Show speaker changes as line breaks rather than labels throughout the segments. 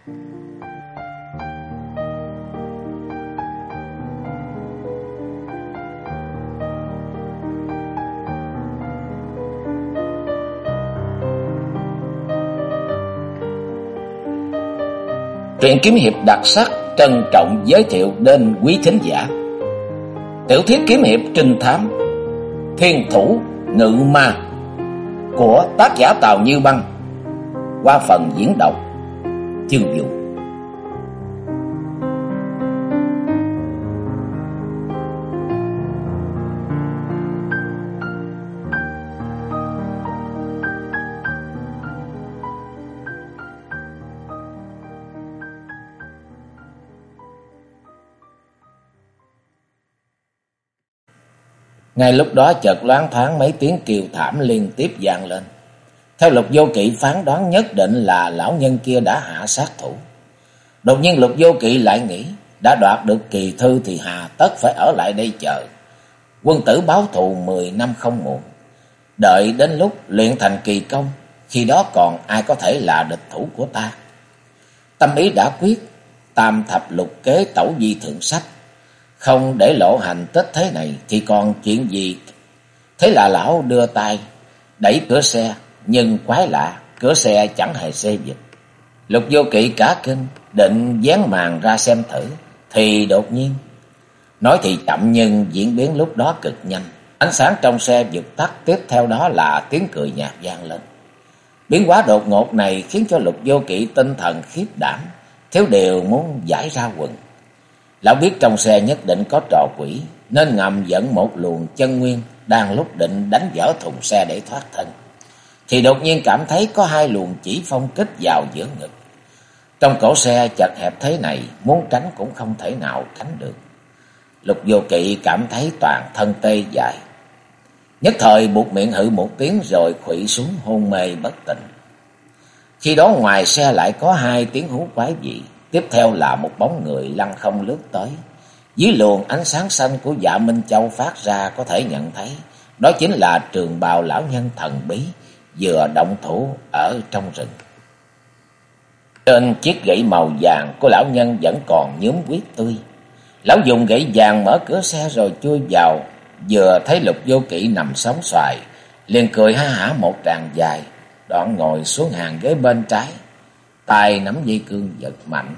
Truyện kiếm hiệp đặc sắc trân trọng giới thiệu đến quý thính giả tiểu thuyết kiếm hiệp trinh thám Thiên Thủ Ngự Ma của tác giả Tào Như Băng qua phần diễn đọc Chương Vũ. Ngay lúc đó chợt loáng thoáng mấy tiếng kêu thảm liên tiếp vang lên. Theo Lục Vô Kỵ phán đoán nhất định là lão nhân kia đã hạ sát thủ. Đột nhiên Lục Vô Kỵ lại nghĩ, đã đoạt được kỳ thư thì hà tất phải ở lại đây chờ. Quân tử báo thù 10 năm không muộn. Đợi đến lúc luyện thành kỳ công, khi đó còn ai có thể là địch thủ của ta. Tâm ý đã quyết, tam thập lục kế tẩu di thượng sách. Không để lộ hành tích thế này thì còn chuyện gì. Thế là lão đưa tay đẩy cửa xe, nhưng quái lạ, cửa xe chẳng hề xê dịch. Lục Vô Kỵ cả kinh, định vén màn ra xem thử, thì đột nhiên, nói thì chậm nhưng diễn biến lúc đó cực nhanh. Ánh sáng trong xe vụt tắt, tiếp theo đó là tiếng cười nhạt vang lên. Biến hóa đột ngột này khiến cho Lục Vô Kỵ tinh thần khiếp đảm, thiếu điều muốn giải ra quần. Lão biết trong xe nhất định có trò quỷ, nên ngầm dẫn một luồng chân nguyên đang lúc định đánh vỡ thùng xe để thoát thân. Thì đột nhiên cảm thấy có hai luồng chỉ phong kích vào giữa ngực. Trong cổ xe chật hẹp thế này, muốn tránh cũng không thể nào tránh được. Lục Vô Kỵ cảm thấy toàn thân tê dại. Nhất thời buột miệng hự một tiếng rồi khuỵu xuống hôn mê bất tỉnh. Khi đó ngoài xe lại có hai tiếng hú quái dị. Tiếp theo là một bóng người lăng không lướt tới. Dưới luồng ánh sáng xanh của Dạ Minh Châu phát ra có thể nhận thấy, đó chính là Trường Bào lão nhân thần bí vừa động thủ ở trong rừng. Trên chiếc gậy màu vàng của lão nhân vẫn còn nhuốm huyết tươi. Lão dùng gậy vàng mở cửa xe rồi chui vào, vừa thấy Lục Vô Kỵ nằm sóng xoài, liền cười ha hả một tràng dài, đoạn ngồi xuống hàng ghế bên trái, tay nắm dây cương giật mạnh.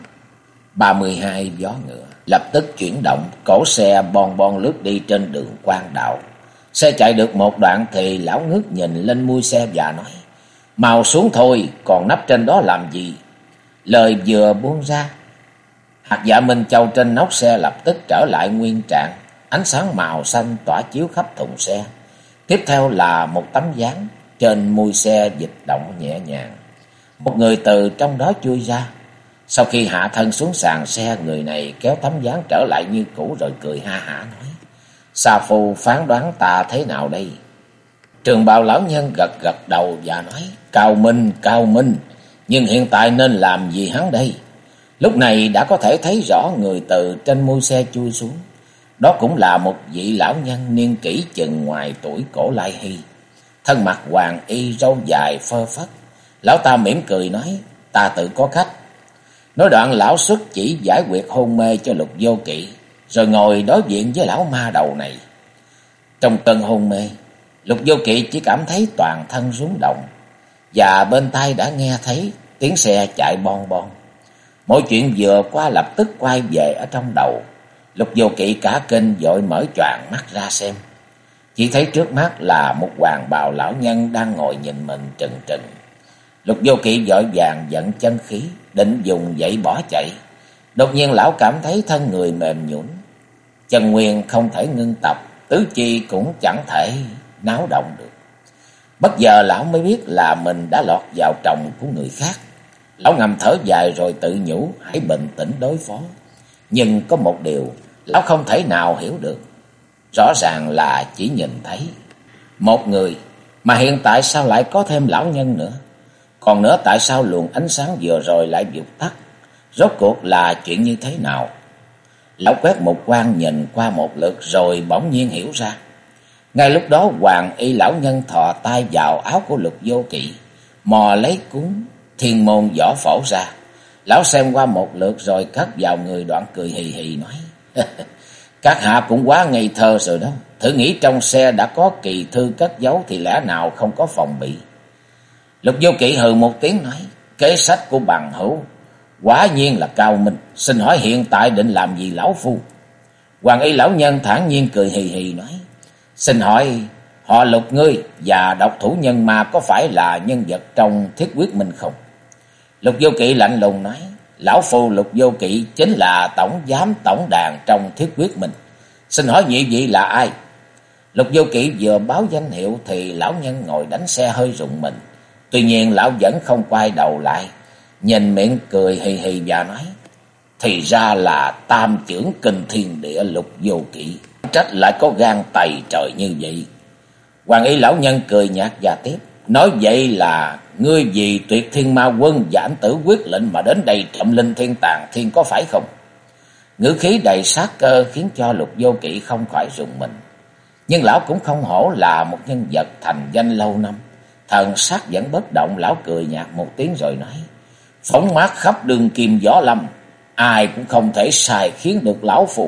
32 gió ngựa lập tức chuyển động, cổ xe bon bon lướt đi trên đường quan đạo. Xe chạy được một đoạn thì lão ngước nhìn lên mui xe và nói: "Mau xuống thôi, còn nấp trên đó làm gì?" Lời vừa buông ra, hạt Dạ Minh Châu trên nóc xe lập tức trở lại nguyên trạng, ánh sáng màu xanh tỏa chiếu khắp thùng xe. Tiếp theo là một tấm dáng trên mui xe dịch động nhẹ nhàng. Một người từ trong đó chui ra. Sau khi hạ thân xuống sàn xe, người này kéo tấm dáng trở lại như cũ rồi cười ha hả nói: "Sa phu phán đoán ta thế nào đây?" Trường Bào lão nhân gật gật đầu và nói: Cao minh, nhưng hiện tại nên làm gì hắn đây?" Lúc này đã có thể thấy rõ người từ trên mui xe chui xuống. Đó cũng là một vị lão nhân niên kỷ chừng ngoài tuổi Cổ Lai Hy. Thân mặc hoàng y, râu dài phơ phất. Lão ta mỉm cười nói: "Ta tự có cách." Nói đoạn lão xuất chỉ giải quyết hôn mê cho Lục Vô Kỵ, rồi ngồi đối diện với lão ma đầu này. Trong cơn hôn mê, Lục Vô Kỵ chỉ cảm thấy toàn thân rung động, và bên tai đã nghe thấy tiếng xe chạy bon bon. Mọi chuyện vừa qua lập tức quay về ở trong đầu. Lục Vô Kỵ cả kinh vội mở choàng mắt ra xem. Chỉ thấy trước mắt là một hoàng bào lão nhân đang ngồi nhìn mình trừng trừng. Lục Vô Kỵ vội vàng vận chân khí, định dùng dậy bỏ chạy. Đột nhiên lão cảm thấy thân người mềm nhũn, chân nguyên không thể ngưng tập, tứ chi cũng chẳng thể náo động được. Bất giờ lão mới biết là mình đã lọt vào tròng của người khác. Lão ngầm thở dài rồi tự nhủ hãy bình tĩnh đối phó. Nhưng có một điều lão không thể nào hiểu được. Rõ ràng là chỉ nhìn thấy một người, mà hiện tại sao lại có thêm lão nhân nữa? Còn nữa, tại sao luồng ánh sáng vừa rồi lại vụt tắt? Rốt cuộc là chuyện như thế nào? Lão quét một quan nhìn qua một lượt rồi bỗng nhiên hiểu ra. Ngay lúc đó hoàng y lão nhân thò tay vào áo của Lục Vô Kỵ, mò lấy cuốn Thiên Môn Võ Phổ ra. Lão xem qua một lượt rồi cất vào người đoạn cười hì hì nói. Các hạ cũng quá ngây thơ rồi đó. Thử nghĩ trong xe đã có kỳ thư cất giấu thì lẽ nào không có phòng bị. Lục Vô Kỵ hừ một tiếng nói. Kế sách của bằng hữu quả nhiên là cao minh. Xin hỏi hiện tại định làm gì lão phu? Hoàng Y lão nhân thản nhiên cười hì hì nói. Xin hỏi họ Lục ngươi và độc thủ nhân ma có phải là nhân vật trong Thiết Quyết Minh không? Lục Vô Kỵ lạnh lùng nói. Lão phu Lục Vô Kỵ chính là tổng giám tổng đàn trong Thiết Quyết Minh. Xin hỏi nhị vị là ai? Lục Vô Kỵ vừa báo danh hiệu thì lão nhân ngồi đánh xe hơi rụng mình. Tuy nhiên lão vẫn không quay đầu lại, nhìn miệng cười hì hì và nói. Thì ra là tam chưởng kinh thiên địa Lục Vô Kỵ. Trách lại có gan tày trời như vậy. Hoàng Y lão nhân cười nhạt và tiếp. Nói vậy là ngươi vì Tuyệt Thiên Ma Quân và Ảnh Tử Quyết Lệnh mà đến đây trộm linh thiên tàng thiên có phải không? Ngữ khí đầy sát cơ khiến cho Lục Vô Kỵ không khỏi rùng mình. Nhưng lão cũng không hổ là một nhân vật thành danh lâu năm. Thần sắc vẫn bất động, lão cười nhạt một tiếng rồi nói. Phóng mát khắp đường kim gió lâm, ai cũng không thể sai khiến được lão phù.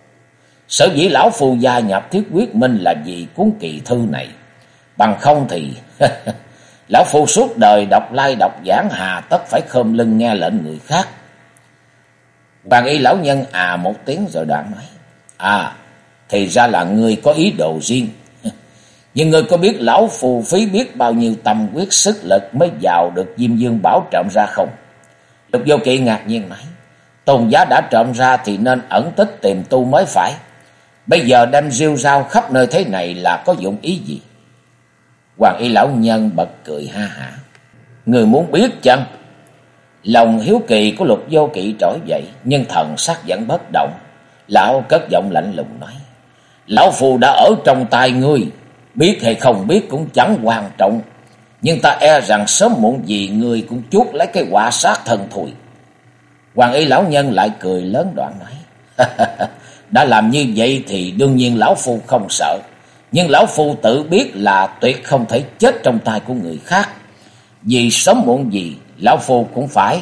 Sở dĩ lão phù gia nhập Thiết Quyết Minh là vì cuốn kỳ thư này. Bằng không thì lão phu suốt đời đọc lai đọc giảng hà tất phải khom lưng nghe lệnh người khác. Hoàng Y lão nhân một tiếng rồi đoạn nói. Thì ra là ngươi có ý đồ riêng. Nhưng ngươi có biết lão phù phí biết bao nhiêu tâm quyết sức lực mới vào được Diêm Dương Bảo trộm ra không? Lục Vô Kỵ ngạc nhiên nói. Tôn giá đã trộm ra thì nên ẩn tích tìm tu mới phải. Bây giờ đem rêu rao khắp nơi thế này là có dụng ý gì? Hoàng Y lão nhân bật cười ha hả. Người muốn biết chăng? Lòng hiếu kỳ của Lục Vô Kỵ trỗi dậy, nhưng thần sắc vẫn bất động. Lão cất giọng lạnh lùng nói. Lão phù đã ở trong tay ngươi, biết hay không biết cũng chẳng quan trọng. Nhưng ta e rằng sớm muộn gì ngươi cũng chuốc lấy cái quả sát thân thôi. Hoàng Y lão nhân lại cười lớn đoạn nói. Đã làm như vậy thì đương nhiên lão phu không sợ. Nhưng lão phu tự biết là tuyệt không thể chết trong tay của người khác. Vì sớm muộn gì lão phu cũng phải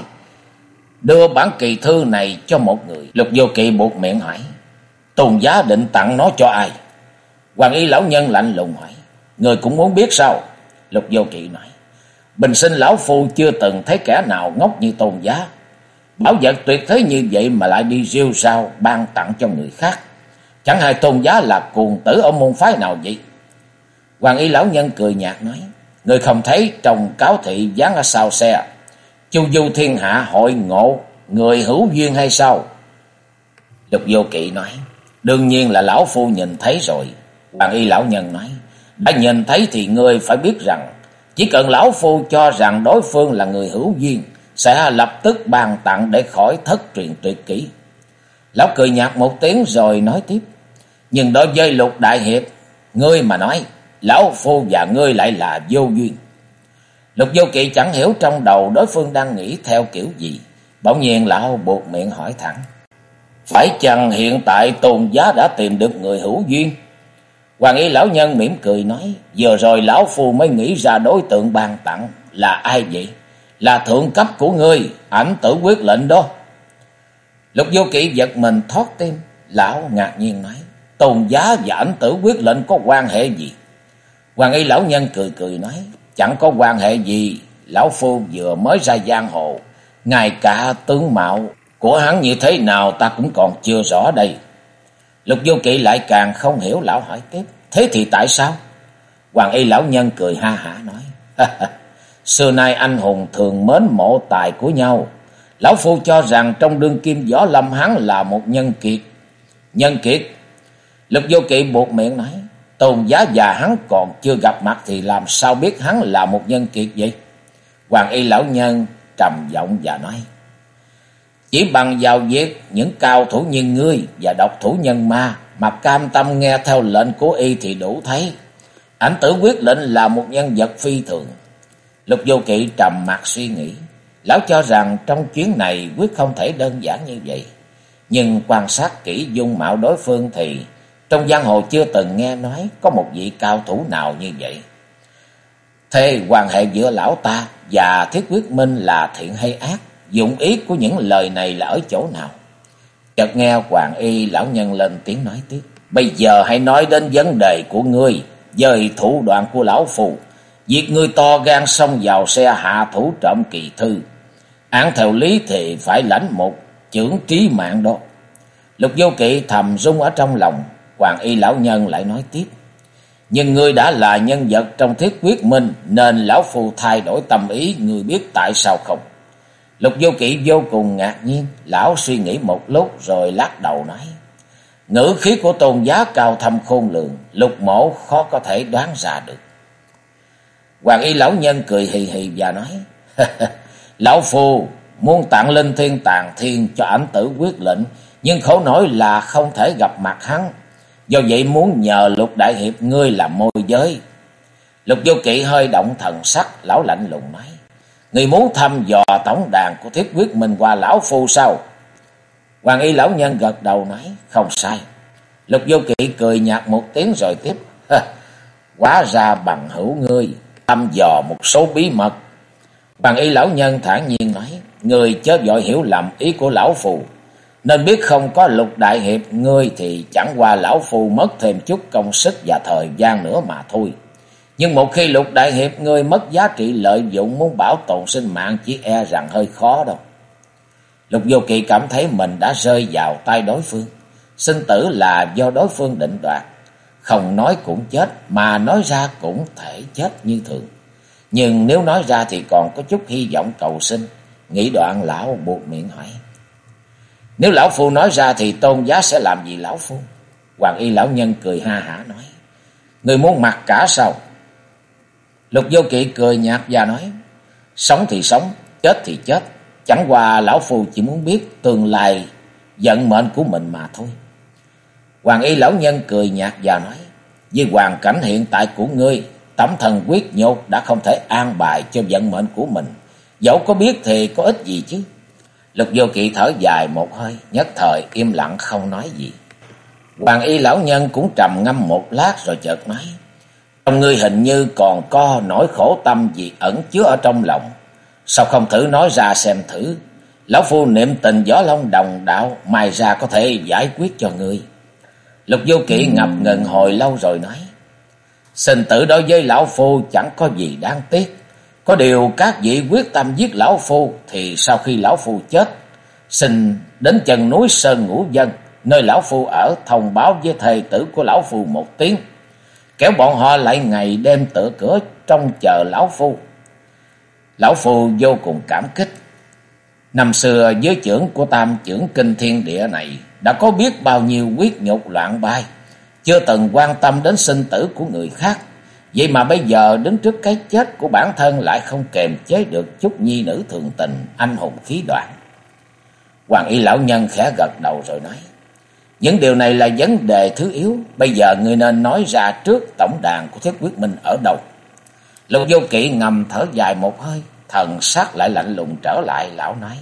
đưa bản kỳ thư này cho một người. Lục Vô Kỵ buộc miệng hỏi. Tôn giá định tặng nó cho ai? Hoàng Y lão nhân lạnh lùng hỏi. Người cũng muốn biết sao? Lục Vô Kỵ nói. Bình sinh lão phu chưa từng thấy kẻ nào ngốc như tôn giá. Bảo vật tuyệt thế như vậy mà lại đi rêu rao ban tặng cho người khác. Chẳng hay tôn giá là cuồng tử ở môn phái nào vậy? Hoàng Y lão nhân cười nhạt nói. Người không thấy trong cáo thị dán ở sau xe chu du thiên hạ hội ngộ người hữu duyên hay sao? Lục Vô Kỵ nói. Đương nhiên là lão phu nhìn thấy rồi. Hoàng Y lão nhân nói. Đã nhìn thấy thì ngươi phải biết rằng chỉ cần lão phu cho rằng đối phương là người hữu duyên sẽ lập tức ban tặng để khỏi thất truyền tuyệt kỹ. Lão cười nhạt một tiếng rồi nói tiếp. Nhưng đối với Lục đại hiệp, ngươi mà nói, lão phu và ngươi lại là vô duyên. Lục Vô Kỵ chẳng hiểu trong đầu đối phương đang nghĩ theo kiểu gì. Bỗng nhiên lão buộc miệng hỏi thẳng. Phải chăng hiện tại tôn giá đã tìm được người hữu duyên? Hoàng Y lão nhân mỉm cười nói. Vừa rồi lão phu mới nghĩ ra đối tượng ban tặng là ai vậy? Là thượng cấp của ngươi, Ảnh Tử Quyết Lệnh đó. Lục Vô Kỵ giật mình thót tim. Lão ngạc nhiên nói. Tôn giá và Ảnh Tử Quyết Lệnh có quan hệ gì? Hoàng Y lão nhân cười cười nói. Chẳng có quan hệ gì. Lão phu vừa mới ra giang hồ, ngay cả tướng mạo của hắn như thế nào ta cũng còn chưa rõ đây. Lục Vô Kỵ lại càng không hiểu, lão hỏi tiếp. Thế thì tại sao? Hoàng Y lão nhân cười ha hả nói. Xưa nay anh hùng thường mến mộ tài của nhau. Lão phu cho rằng trong đương kim võ lâm hắn là một nhân kiệt. Nhân kiệt? Lục Vô Kỵ buộc miệng nói. Tôn giá và hắn còn chưa gặp mặt thì làm sao biết hắn là một nhân kiệt vậy? Hoàng Y lão nhân trầm giọng và nói. Chỉ bằng vào việc những cao thủ như ngươi và độc thủ nhân ma mà cam tâm nghe theo lệnh của y thì đủ thấy. Ảnh Tử Quyết Lệnh là một nhân vật phi thường. Lục Vô Kỵ trầm mặc suy nghĩ. Lão cho rằng trong chuyến này quyết không thể đơn giản như vậy. Nhưng quan sát kỹ dung mạo đối phương thì trong giang hồ chưa từng nghe nói có một vị cao thủ nào như vậy. Thế quan hệ giữa lão ta và Thiết Quyết Minh là thiện hay ác? dụng ý của những lời này là ở chỗ nào? Chợt nghe Hoàng Y lão nhân lên tiếng nói tiếp. Bây giờ hãy nói đến vấn đề của ngươi. Với thủ đoạn của lão phù, việc ngươi to gan xông vào xe hạ thủ trộm kỳ thư, án theo lý thì phải lãnh một chưởng trí mạng đó. Lục Vô Kỵ thầm rung ở trong lòng. Hoàng Y lão nhân lại nói tiếp. Nhưng ngươi đã là nhân vật trong Thiết Quyết Minh, nên lão phù thay đổi tâm ý, ngươi biết tại sao không? Lục Vô Kỵ vô cùng ngạc nhiên. Lão suy nghĩ một lúc rồi lắc đầu nói. Ngữ khí của tôn giá cao thâm khôn lường, Lục mỗ khó có thể đoán ra được. Hoàng Y lão nhân cười hì hì và nói. Lão phù muốn tặng Linh Thiên Tàn Thiên cho ảnh tử quyết lệnh, nhưng khổ nổi là không thể gặp mặt hắn. Do vậy muốn nhờ Lục đại hiệp ngươi làm môi giới. Lục Vô Kỵ hơi động thần sắc, lão lạnh lùng nói. Ngươi muốn thăm dò tổng đàn của Thiết Quyết Minh qua lão phu sao? Hoàng Y lão nhân gật đầu nói. Không sai. Lục Vô Kỵ cười nhạt một tiếng rồi tiếp. Quá ra bằng hữu ngươi thăm dò một số bí mật. Hoàng Y lão nhân thản nhiên nói. Ngươi chớ vội hiểu lầm ý của lão phù. Nên biết không có Lục đại hiệp ngươi thì chẳng qua lão phù mất thêm chút công sức và thời gian nữa mà thôi. Nhưng một khi Lục đại hiệp ngươi mất giá trị lợi dụng, muốn bảo tồn sinh mạng chỉ e rằng hơi khó đâu. Lục Vô Kỵ cảm thấy mình đã rơi vào tay đối phương. Sinh tử là do đối phương định đoạt. Không nói cũng chết, mà nói ra cũng thể chết như thường. Nhưng nếu nói ra thì còn có chút hy vọng cầu sinh. Nghĩ đoạn lão buộc miệng hỏi. Nếu lão phu nói ra thì tôn giá sẽ làm gì lão phu? Hoàng Y lão nhân cười ha hả nói. Người muốn mặc cả sao? Lục Vô Kỵ cười nhạt và nói. Sống thì sống, chết thì chết. Chẳng qua lão phu chỉ muốn biết tương lai vận mệnh của mình mà thôi. Hoàng Y lão nhân cười nhạt và nói. Với hoàn cảnh hiện tại của ngươi, tấm thần quyết nhột đã không thể an bài cho vận mệnh của mình. Dẫu có biết thì có ích gì chứ? Lục Vô Kỵ thở dài một hơi, nhất thời im lặng không nói gì. Hoàng Y lão nhân cũng trầm ngâm một lát rồi chợt nói. Trong ngươi hình như còn có nỗi khổ tâm gì ẩn chứa ở trong lòng. Sao không thử nói ra xem thử? Lão phu niệm tình gió long đồng đạo, mai ra có thể giải quyết cho ngươi. Lục Vô Kỵ ngập ngừng hồi lâu rồi nói. Sinh tử đối với lão phu chẳng có gì đáng tiếc. Có điều các vị quyết tâm giết lão phu thì sau khi lão phu chết, xin đến chân núi Sơn Ngũ Vân, nơi lão phu ở, thông báo với thê tử của lão phu một tiếng. Kéo bọn họ lại ngày đêm tựa cửa trông chờ lão phu. Lão phu vô cùng cảm kích. Năm xưa dưới chưởng của tam chưởng kinh thiên địa này đã có biết bao nhiêu quyết nhục loạn bay, chưa từng quan tâm đến sinh tử của người khác. Vậy mà bây giờ đứng trước cái chết của bản thân lại không kềm chế được chút nhi nữ thường tình, anh hùng khí đoạn. Hoàng Y lão nhân khẽ gật đầu rồi nói. Những điều này là vấn đề thứ yếu. Bây giờ ngươi nên nói ra trước tổng đàn của Thiết Quyết Minh ở đâu. Lục Vô Kỵ ngầm thở dài một hơi, thần sắc lại lạnh lùng trở lại. Lão nói.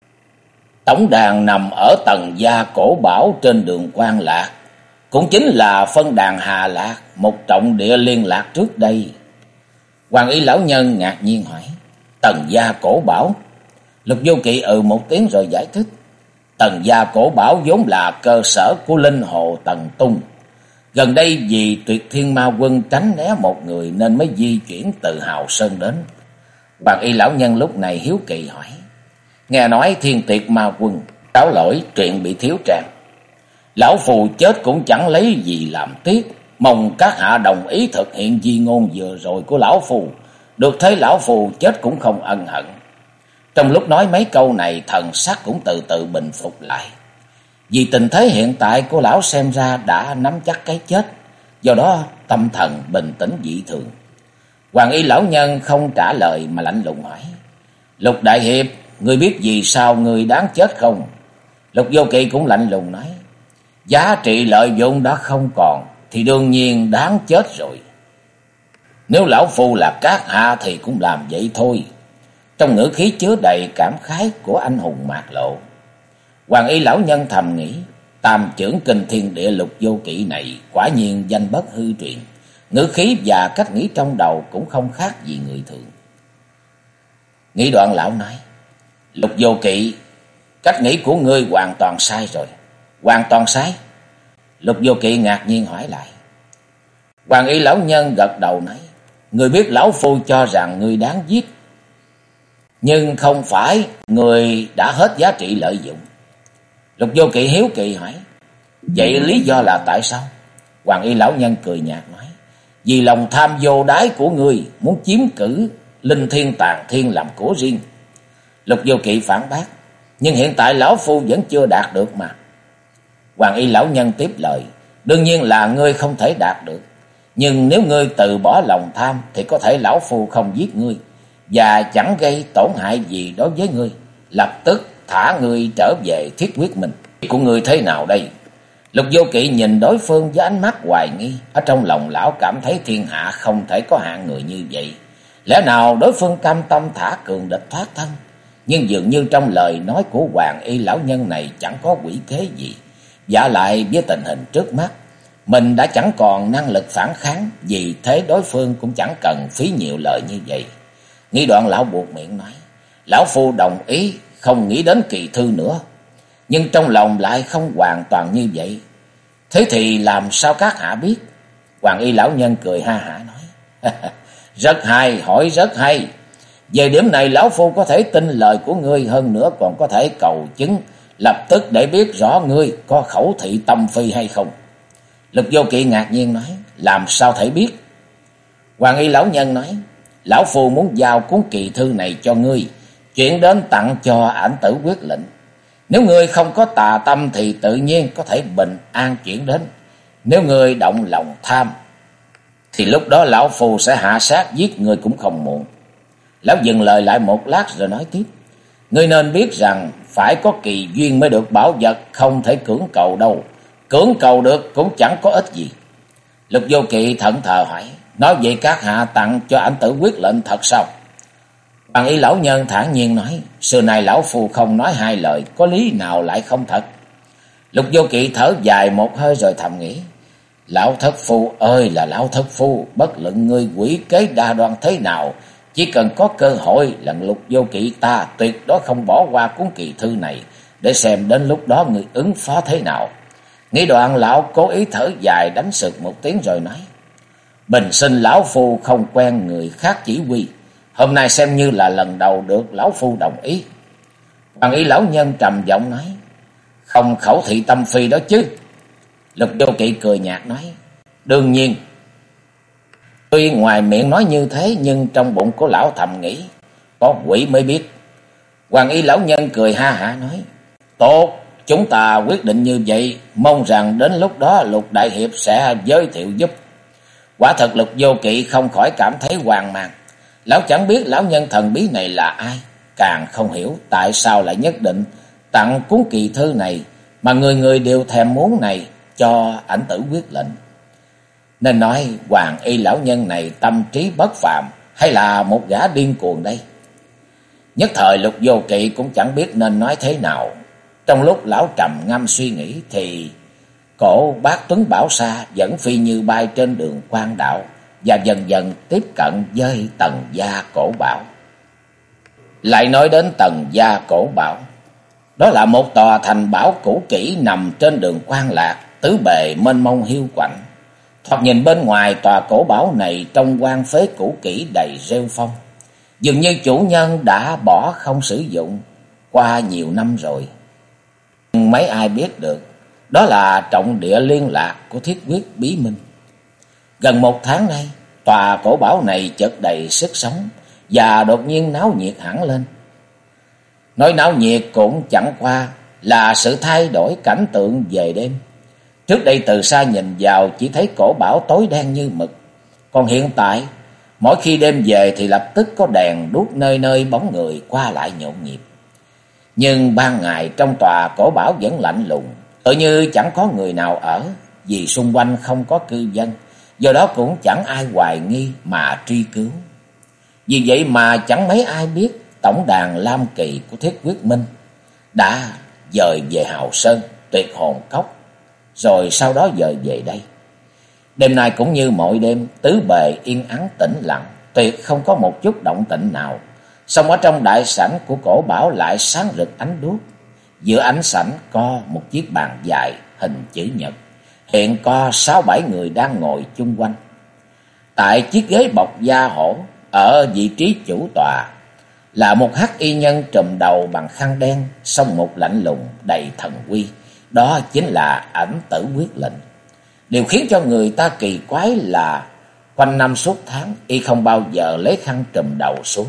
Tổng đàn nằm ở Tần Gia Cổ Bảo trên đường Quan Lạc, cũng chính là phân đàn Hà Lạc, một trọng địa liên lạc trước đây. Hoàng Y lão nhân ngạc nhiên hỏi. Tần Gia Cổ Bảo? Lục Vô Kỵ một tiếng rồi giải thích. Tần Gia Cổ Bảo vốn là cơ sở của linh hồ Tần Tung. Gần đây vì Tuyệt Thiên Ma Quân tránh né một người nên mới di chuyển từ Hào Sơn đến. Hoàng Y lão nhân lúc này hiếu kỳ hỏi. Nghe nói Thiên Tuyệt Ma Quân cáo lỗi chuyện bị thiếu trang. Lão phù chết cũng chẳng lấy gì làm tiếc. Mong các hạ đồng ý thực hiện di ngôn vừa rồi của lão phù. Được thấy lão phù chết cũng không ân hận. Trong lúc nói mấy câu này, thần sắc cũng từ từ bình phục lại. Vì tình thế hiện tại của lão xem ra đã nắm chắc cái chết, do đó tâm thần bình tĩnh dị thường. Hoàng Y lão nhân không trả lời mà lạnh lùng hỏi. Lục đại hiệp, ngươi biết vì sao ngươi đáng chết không? Lục Vô Kỵ cũng lạnh lùng nói. Giá trị lợi dụng đã không còn thì đương nhiên đáng chết rồi. Nếu lão phu là các hạ thì cũng làm vậy thôi. Trong ngữ khí chứa đầy cảm khái của anh hùng Mạc Lộ. Hoàng Y lão nhân thầm nghĩ. Tam chưởng kinh thiên địa Lục Vô Kỵ này quả nhiên danh bất hư truyền. Ngữ khí và cách nghĩ trong đầu cũng không khác gì người thường. Nghĩ đoạn lão nói. Lục Vô Kỵ, cách nghĩ của ngươi hoàn toàn sai rồi. Hoàn toàn sai? Lục Vô Kỵ ngạc nhiên hỏi lại. Hoàng Y lão nhân gật đầu nói, ngươi biết lão phu cho rằng ngươi đáng giết, nhưng không phải ngươi đã hết giá trị lợi dụng. Lục Vô Kỵ hiếu kỳ hỏi, vậy lý do là tại sao? Hoàng Y lão nhân cười nhạt nói, vì lòng tham vô đáy của ngươi muốn chiếm cử Linh Thiên Tàn Thiên làm của riêng. Lục Vô Kỵ phản bác, nhưng hiện tại lão phu vẫn chưa đạt được mà. Hoàng Y lão nhân tiếp lời, đương nhiên là ngươi không thể đạt được, nhưng nếu ngươi từ bỏ lòng tham thì có thể lão phu không giết ngươi và chẳng gây tổn hại gì đối với ngươi, lập tức thả ngươi trở về Thiết Huyết Minh. Của ngươi thế nào đây? Lục Vô Kỵ nhìn đối phương với ánh mắt hoài nghi. Ở trong lòng lão cảm thấy thiên hạ không thể có hạng người như vậy. Lẽ nào đối phương cam tâm thả cường địch thoát thân? Nhưng dường như trong lời nói của Hoàng Y lão nhân này chẳng có quỷ kế gì. Vả lại với tình hình trước mắt, mình đã chẳng còn năng lực phản kháng, vì thế đối phương cũng chẳng cần phí nhiều lời như vậy. Nghĩ đoạn lão buộc miệng nói, lão phu đồng ý không nghĩ đến Kỳ Thư nữa, nhưng trong lòng lại không hoàn toàn như vậy. Thế thì làm sao các hạ biết? Hoàng Y lão nhân cười ha hả nói, rất hay, hỏi rất hay. Về điểm này lão phu có thể tin lời của ngươi, hơn nữa còn có thể cầu chứng lập tức để biết rõ ngươi có khẩu thị tâm phi hay không. Lục Vô Kỵ ngạc nhiên nói, làm sao thể biết? Hoàng Y lão nhân nói, lão phu muốn giao cuốn Kỳ Thư này cho ngươi, chuyển đến tặng cho Ảnh Tử Quyết Lệnh. Nếu ngươi không có tà tâm thì tự nhiên có thể bình an chuyển đến. Nếu ngươi động lòng tham thì lúc đó lão phu sẽ hạ sát giết ngươi cũng không muộn. Lão dừng lời lại một lát rồi nói tiếp, ngươi nên biết rằng phải có kỳ duyên mới được bảo vật, không thể cưỡng cầu đâu. Cưỡng cầu được cũng chẳng có ích gì. Lục Vô Kỵ thẫn thờ hỏi, nói vậy các hạ tặng cho Ảnh Tử Quyết Lệnh thật sao? Hoàng Y lão nhân thản nhiên nói, xưa nay lão phu không nói hai lời, có lý nào lại không thật. Lục Vô Kỵ thở dài một hơi rồi thầm nghĩ, lão thất phu ơi là lão thất phu, bất luận ngươi quỷ kế đa đoan thế nào, chỉ cần có cơ hội là Lục Vô Kỵ ta tuyệt đối không bỏ qua cuốn Kỳ Thư này, để xem đến lúc đó người ứng phó thế nào. Nghĩ đoạn lão cố ý thở dài đánh sực một tiếng rồi nói, bình sinh lão phu không quen người khác chỉ huy, hôm nay xem như là lần đầu được lão phu đồng ý. Hoàng Y lão nhân trầm giọng nói, không khẩu thị tâm phi đó chứ? Lục Vô Kỵ cười nhạt nói, đương nhiên. Tuy ngoài miệng nói như thế, nhưng trong bụng của lão thầm nghĩ, có quỷ mới biết. Hoàng Y lão nhân cười ha hả nói, tốt, chúng ta quyết định như vậy, mong rằng đến lúc đó Lục đại hiệp sẽ giới thiệu giúp. Quả thật Lục Vô Kỵ không khỏi cảm thấy hoang mang. Lão chẳng biết lão nhân thần bí này là ai, càng không hiểu tại sao lại nhất định tặng cuốn Kỳ Thư này mà người người đều thèm muốn này cho Ảnh Tử Quyết Lệnh. Nên nói Hoàng Y lão nhân này tâm trí bất phàm hay là một gã điên cuồng đây? Nhất thời Lục Vô Kỵ cũng chẳng biết nên nói thế nào. Trong lúc lão trầm ngâm suy nghĩ thì cổ Bát Tuấn Bảo Sa vẫn phi như bay trên đường quan đạo và dần dần tiếp cận với Tần Gia Cổ Bảo. Lại nói đến Tần Gia Cổ Bảo, đó là một tòa thành bảo cũ kỹ nằm trên đường Quan Lạc, tứ bề mênh mông hiu quạnh. Thoạt nhìn bên ngoài tòa cổ bảo này trong quan phế cũ kỹ đầy rêu phong, dường như chủ nhân đã bỏ không sử dụng qua nhiều năm rồi. Mấy ai biết được, đó là trọng địa liên lạc của Thiết Quyết Bí Minh. Gần một tháng nay, tòa cổ bảo này chợt đầy sức sống và đột nhiên náo nhiệt hẳn lên. Nói náo nhiệt cũng chẳng qua là sự thay đổi cảnh tượng về đêm. Trước đây từ xa nhìn vào chỉ thấy cổ bảo tối đen như mực, còn hiện tại mỗi khi đêm về thì lập tức có đèn đuốc nơi nơi, bóng người qua lại nhộn nhịp. Nhưng ban ngày trong tòa cổ bảo vẫn lạnh lùng, tự như chẳng có người nào ở, vì xung quanh không có cư dân, do đó cũng chẳng ai hoài nghi mà truy cứu. Vì vậy mà chẳng mấy ai biết tổng đàn Lam Kỳ của Thiết Quyết Minh đã dời về Hào Sơn, Tuyệt Hồn Cốc, rồi sau đó dời về đây. Đêm nay cũng như mọi đêm, tứ bề yên ắng tĩnh lặng, tuyệt không có một chút động tĩnh nào. Song ở trong đại sảnh của cổ bảo lại sáng rực ánh đuốc. Giữa ánh sảnh có một chiếc bàn dài hình chữ nhật, hiện có 6-7 người đang ngồi chung quanh. Tại chiếc ghế bọc da hổ ở vị trí chủ tọa là một hắc y nhân trùm đầu bằng khăn đen, song một lạnh lùng đầy thần uy, đó chính là Ảnh Tử Quyết Lệnh. Điều khiến cho người ta kỳ quái là quanh năm suốt tháng y không bao giờ lấy khăn trùm đầu xuống.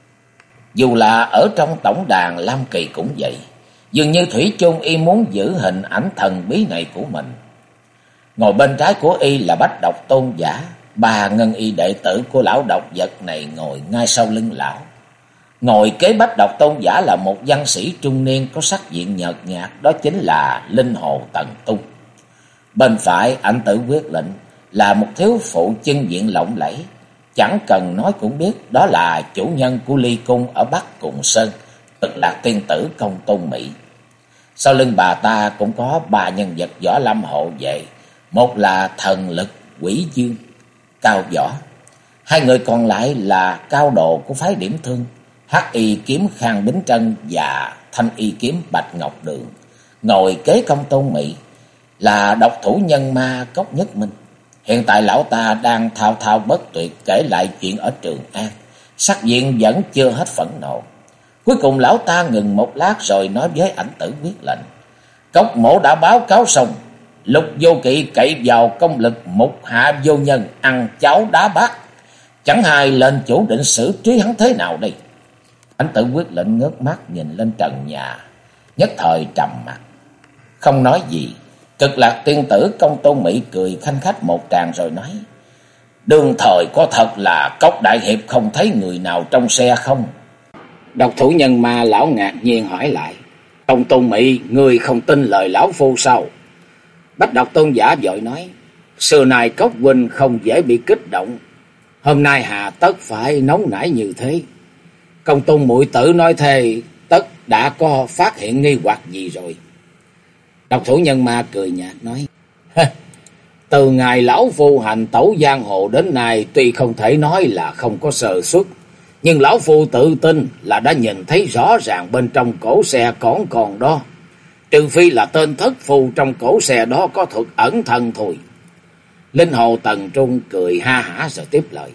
Dù là ở trong tổng đàn Lam Kỳ cũng vậy, dường như thủy chung y muốn giữ hình ảnh thần bí này của mình. Ngồi bên trái của y là Bách Độc Tôn giả, 3 ngân y đệ tử của lão độc vật này ngồi ngay sau lưng lão. Ngồi kế Bách Độc Tôn giả là một văn sĩ trung niên có sắc diện nhợt nhạt, đó chính là Linh Hồ Tần Tung. Bên phải Ảnh Tử Quyết Lệnh là một thiếu phụ chân diện lộng lẫy, chẳng cần nói cũng biết đó là chủ nhân của Ly Cung ở Bắc Cùng Sơn, Cực Lạc tiên tử Công Tôn Mỹ. Sau lưng bà ta cũng có 3 nhân vật võ lâm hộ vệ, một là Thần Lực Quỷ Dương Cao Võ, 2 người còn lại là cao đồ của phái Điểm Thương, Hắc Y kiếm Khang Bính Trân và Thanh Y kiếm Bạch Ngọc Đường. Ngồi kế Công Tôn Mỹ là độc thủ nhân ma Cốc Nhất Minh. Hiện tại lão ta đang thao thao bất tuyệt kể lại chuyện ở Trường An, sắc diện vẫn chưa hết phẫn nộ. Cuối cùng lão ta ngừng một lát rồi nói với Ảnh Tử Quyết Lệnh: Cốc mổ đã báo cáo xong, Lục Vô Kỵ cậy vào công lực mục hạ vô nhân, ăn cháo đá bát, chẳng hay lên chủ định xử trí hắn thế nào đây? Ảnh Tử Quyết Lệnh ngước mắt nhìn lên trần nhà, nhất thời trầm mặt không nói gì. Cực Lạc tiên tử Công Tôn Mỹ cười khanh khách một tràng rồi nói: Đương thời có thật là Cốc đại hiệp không thấy người nào trong xe không? Độc thủ nhân ma lão ngạc nhiên hỏi lại: Công Tôn Mỹ, ngươi không tin lời lão phu sao? Bách Độc Tôn giả vội nói: Xưa nay Cốc huynh không dễ bị kích động, hôm nay hà tất phải nóng nảy như thế? Công Tôn muội tử nói thế tất đã có phát hiện nghi hoặc gì rồi? Độc thủ nhân ma cười nhạt nói: Từ ngày lão phu hành tẩu giang hồ đến nay, tuy không thể nói là không có sơ suất, nhưng lão phu tự tin là đã nhìn thấy rõ ràng bên trong cổ xe còn đó. Trừ phi là tên thất phu trong cổ xe đó có thuật ẩn thân thôi. Linh Hồ Tần Trung cười ha hả rồi tiếp lời: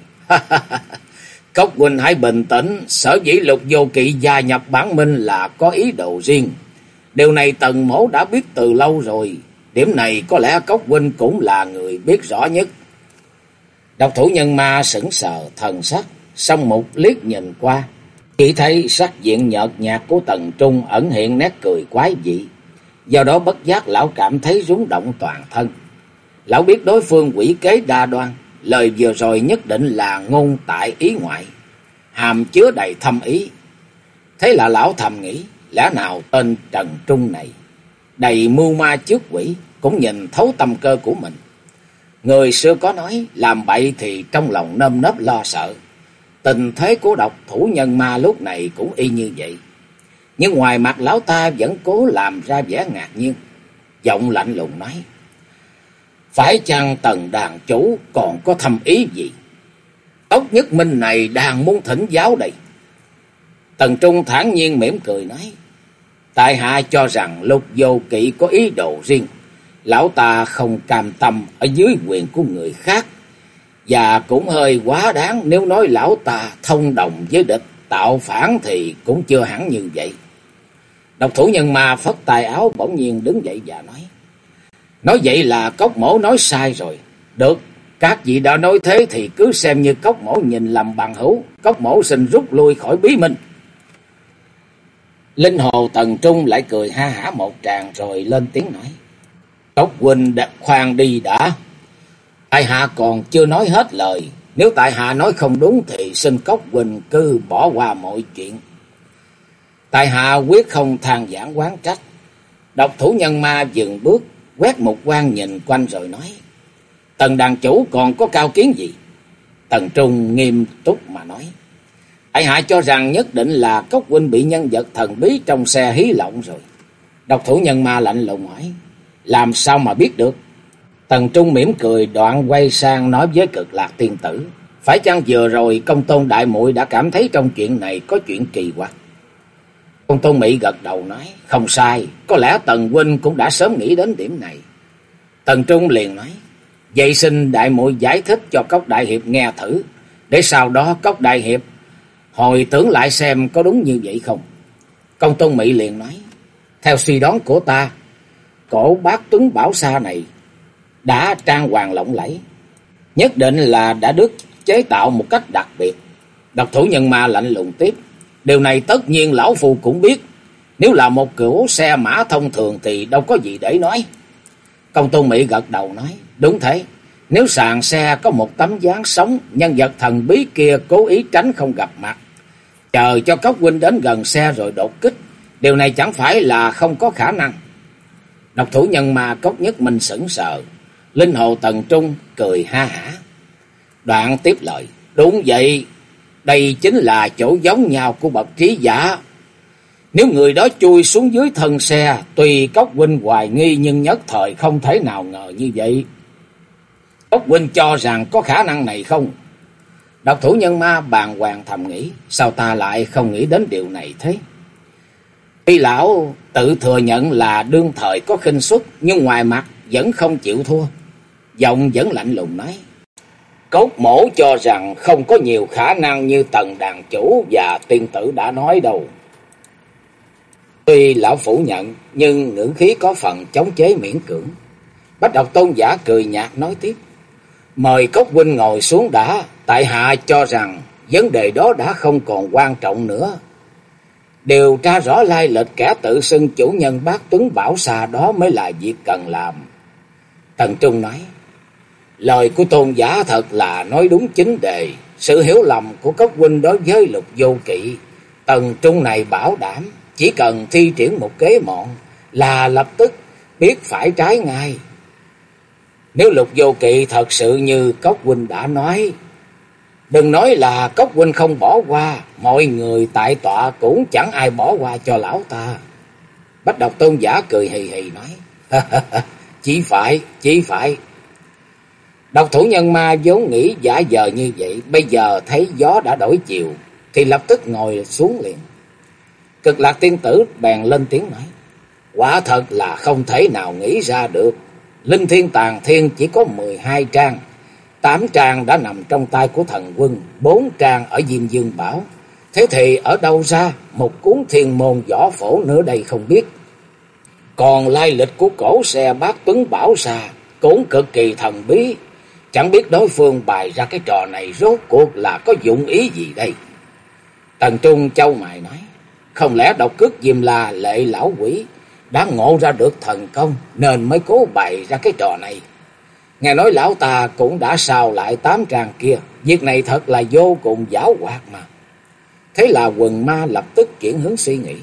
Cốc huynh hãy bình tĩnh, sở dĩ Lục Vô Kỵ gia nhập bản minh là có ý đồ riêng. Điều này Tần mỗ đã biết từ lâu rồi, điểm này có lẽ Cốc huynh cũng là người biết rõ nhất. Độc thủ nhân ma sững sờ thần sắc, xong một liếc nhìn qua, chỉ thấy sắc diện nhợt nhạt của Tần Trung ẩn hiện nét cười quái dị. Do đó bất giác lão cảm thấy rúng động toàn thân. Lão biết đối phương quỷ kế đa đoan, lời vừa rồi nhất định là ngôn tại ý ngoại, hàm chứa đầy thâm ý. Thế là lão thầm nghĩ, lẽ nào tên Trần Trung này đầy mưu ma trước quỷ, cũng nhìn thấu tâm cơ của mình. Người xưa có nói, làm bậy thì trong lòng nơm nớp lo sợ. Tình thế của độc thủ nhân ma lúc này cũng y như vậy. Nhưng ngoài mặt lão ta vẫn cố làm ra vẻ ngạc nhiên, giọng lạnh lùng nói: Phải chăng Tần đàn chủ còn có thâm ý gì? Cốc Nhất Minh này đang muốn thỉnh giáo đây. Tần Trung thản nhiên mỉm cười nói: Tại hạ cho rằng Lục Vô Kỵ có ý đồ riêng, lão ta không cam tâm ở dưới quyền của người khác, và cũng hơi quá đáng nếu nói lão ta thông đồng với địch tạo phản thì cũng chưa hẳn như vậy. Độc thủ nhân ma phất tay áo bỗng nhiên đứng dậy và nói vậy là Cốc mổ nói sai rồi. Được, các vị đã nói thế thì cứ xem như Cốc mổ nhìn lầm bằng hữu. Cốc mổ xin rút lui khỏi bí minh. Linh Hồ Tần Trung lại cười ha hả một tràng rồi lên tiếng nói: Cốc huynh khoan đi đã, tại hạ còn chưa nói hết lời. Nếu tại hạ nói không đúng thì xin Cốc huynh cứ bỏ qua mọi chuyện. Tại hạ quyết không than vãn oán trách. Độc thủ nhân ma dừng bước, quét một quan nhìn quanh rồi nói: Tần đàn chủ còn có cao kiến gì? Tần Trung nghiêm túc mà nói: Tại hạ cho rằng nhất định là Cốc huynh bị nhân vật thần bí trong xe hí lộng rồi. Độc thủ nhân ma lạnh lùng hỏi: Làm sao mà biết được? Tần Trung mỉm cười đoạn quay sang nói với Cực Lạc tiên tử:
Phải chăng vừa rồi Công Tôn đại muội đã cảm thấy trong chuyện này có chuyện kỳ quặc? Công Tôn Mỹ gật đầu nói, không sai, có lẽ Tần huynh cũng đã sớm nghĩ đến điểm này. Tần Trung liền nói, vậy xin đại muội giải thích cho Cốc đại hiệp nghe thử, để sau đó Cốc đại hiệp hồi tưởng lại xem có đúng như vậy không. Công Tôn Mỹ liền nói, theo suy đoán của ta, cổ Bát Tuấn Bảo Sa này đã trang hoàng lộng lẫy, nhất định là đã được chế tạo một cách đặc biệt. Độc thủ nhân ma lạnh lùng tiếp, điều này tất nhiên lão phu cũng biết, nếu là một kiểu xe mã thông thường thì đâu có gì để nói. Công Tôn Mỹ gật đầu nói, đúng thế, nếu sàn xe có một tấm dáng sống, nhân vật thần bí kia cố ý tránh không gặp mặt, chờ cho Cốc huynh đến gần xe rồi đột kích, điều này chẳng phải là không có khả năng. Độc thủ nhân ma Cốc Nhất Minh sững sờ, linh hồ Tần Trung cười ha hả. Đoạn tiếp lời, đúng vậy, đây chính là chỗ giống nhau của bậc trí giả. Nếu người đó chui xuống dưới thân xe, tuy Cốc huynh hoài nghi nhưng nhất thời không thể nào ngờ như vậy. Cốc huynh cho rằng có khả năng này không? Độc thủ nhân ma bàng hoàng thầm nghĩ, sao ta lại không nghĩ đến điều này thế? Tuy lão tự thừa nhận là đương thời có khinh suất, nhưng ngoài mặt vẫn không chịu thua. Giọng vẫn lạnh lùng nói, Cốc mổ cho rằng không có nhiều khả năng như Tần đàn chủ và tiên tử đã nói đâu. Tuy lão phủ nhận, nhưng ngữ khí có phần chống chế miễn cưỡng. Bách Độc Tôn giả cười nhạt nói tiếp, mời Cốc huynh ngồi xuống đã, tại hạ cho rằng vấn đề đó đã không còn quan trọng nữa. Điều tra rõ lai lịch kẻ tự xưng chủ nhân Bát Tuấn Bảo Sa đó mới là việc cần làm. Tần Trung nói, lời của tôn giả thật là nói đúng chính đề. Sự hiểu lầm của Cốc huynh đối với Lục Vô Kỵ, Tần Trung này bảo đảm, chỉ cần thi triển một kế mọn là lập tức biết phải trái ngay. Nếu Lục Vô Kỵ thật sự như Cốc huynh đã nói, đừng nói là Cốc huynh không bỏ qua, mọi người tại tọa cũng chẳng ai bỏ qua cho lão ta. Bách Độc Tôn giả cười hì hì nói, chỉ phải. Độc thủ nhân ma vốn nghĩ giả vờ như vậy, bây giờ thấy gió đã đổi chiều thì lập tức ngồi xuống liền. Cực Lạc tiên tử bèn lên tiếng nói, quả thật là không thể nào nghĩ ra được. Linh Thiên Tàn Thiên chỉ có 12 trang, 8 trang đã nằm trong tay của thần quân, 4 trang ở Diêm Dương Bảo. Thế thì ở đâu ra một cuốn Thiên Môn Võ Phổ nữa đây không biết. Còn lai lịch của cổ xe Bát Tuấn Bảo Sa cũng cực kỳ thần bí, chẳng biết đối phương bày ra cái trò này rốt cuộc là có dụng ý gì đây. Tần Trung chau mày nói, không lẽ độc cước Diêm La Lệ lão quỷ đã ngộ ra được thần công nên mới cố bày ra cái trò này. Nghe nói lão ta cũng đã sao lại 8 trang kia, việc này thật là vô cùng giảo hoạt mà. Thế là quần ma lập tức chuyển hướng suy nghĩ.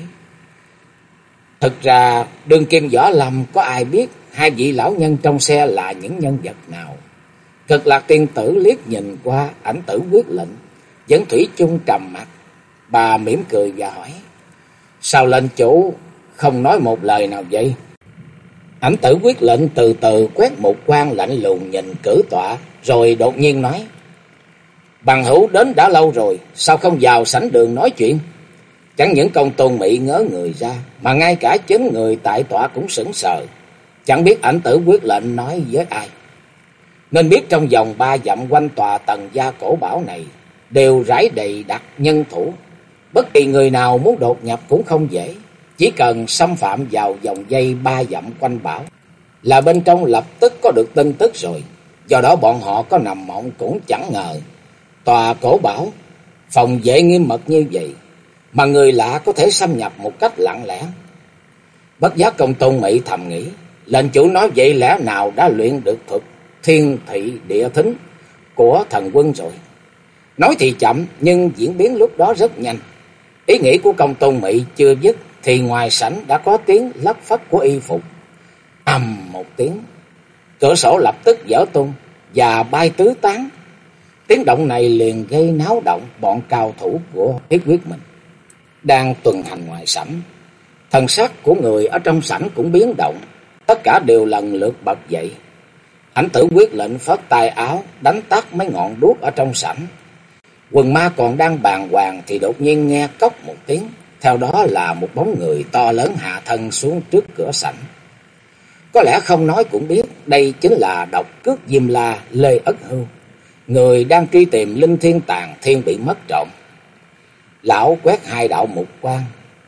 Thực ra đương kim võ lâm có ai biết hai vị lão nhân trong xe là những nhân vật nào. Cực Lạc tiên tử liếc nhìn qua Ảnh Tử Quyết Lệnh, vẫn thủy chung trầm mặt. Bà mỉm cười và hỏi, sao lệnh chủ không nói một lời nào vậy? Ảnh Tử Quyết Lệnh từ từ quét một quan lạnh lùng nhìn cử tọa, rồi đột nhiên nói, bằng hữu đến đã lâu rồi, sao không vào sảnh đường nói chuyện? Chẳng những Công Tôn Mỹ ngớ người ra, mà ngay cả chính người tại tọa cũng sững sờ, chẳng biết Ảnh Tử Quyết Lệnh nói với ai. Nên biết trong vòng 3 dặm quanh tòa Tần gia cổ bảo này đều rải đầy đặt nhân thủ, bất kỳ người nào muốn đột nhập cũng không dễ. Chỉ cần xâm phạm vào vòng dây 3 dặm quanh bảo là bên trong lập tức có được tin tức rồi. Do đó bọn họ có nằm mộng cũng chẳng ngờ tòa cổ bảo phòng vệ nghiêm mật như vậy mà người lạ có thể xâm nhập một cách lặng lẽ. Bất giác Công Tôn Mỹ thầm nghĩ, lệnh chủ nói vậy lẽ nào đã luyện được thuật thiên thị địa thính của thần quân rồi. Nói thì chậm nhưng diễn biến lúc đó rất nhanh. Ý nghĩ của Công Tôn Mỹ chưa dứt thì ngoài sảnh đã có tiếng lất phất của y phục. Ầm một tiếng, cửa sổ lập tức vỡ tung và bay tứ tán. Tiếng động này liền gây náo động bọn cao thủ của Thiết Quyết mình đang tuần hành ngoài sảnh. Thần sắc của người ở trong sảnh cũng biến động, tất cả đều lần lượt bật dậy. Ảnh Tử quyết lệnh phất tay áo, đánh tắt mấy ngọn đuốc ở trong sảnh. Quần ma còn đang bàng hoàng thì đột nhiên nghe cốc một tiếng. Theo đó là một bóng người to lớn hạ thân xuống trước cửa sảnh. Có lẽ không nói cũng biết đây chính là độc cước Diêm La Lê Ất Hưu, người đang truy tìm linh thiên tàng thiên bị mất trộm. Lão quét hai đạo mục quang,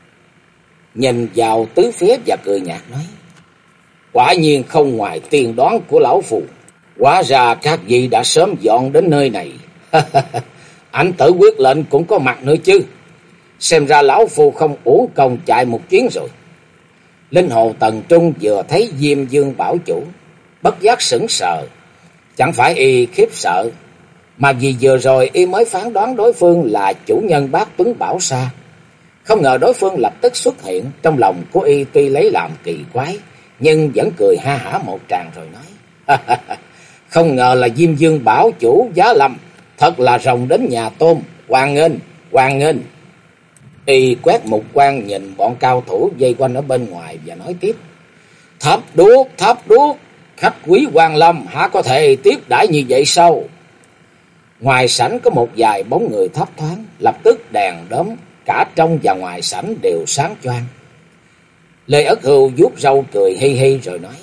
nhìn vào tứ phía và cười nhạt nói: quả nhiên không ngoài tiên đoán của lão phù, hóa ra các vị đã sớm dọn đến nơi này. Ảnh Tử quyết lệnh cũng có mặt nữa chứ. Xem ra lão phù không uổng công chạy một chuyến rồi. Linh hồ Tần Trung vừa thấy Diêm Dương bảo chủ, bất giác sững sờ. Chẳng phải y khiếp sợ, mà vì vừa rồi y mới phán đoán đối phương là chủ nhân Bát Tuấn Bảo Sa. Không ngờ đối phương lập tức xuất hiện. Trong lòng của y tuy lấy làm kỳ quái, nhưng vẫn cười ha hả một tràng rồi nói: không ngờ là Diêm Dương bảo chủ giá lâm, thật là rồng đến nhà tôm, hoan nghênh, hoan nghênh. Y quét mục quang nhìn bọn cao thủ vây quanh ở bên ngoài và nói tiếp: thắp đuốc, khách quý Quan Lâm há có thể tiếp đãi như vậy sao? Ngoài sảnh có một vài bóng người thấp thoáng, lập tức đèn đóm cả trong và ngoài sảnh đều sáng choang. Lê Ất Hưu vuốt râu cười hi hi rồi nói: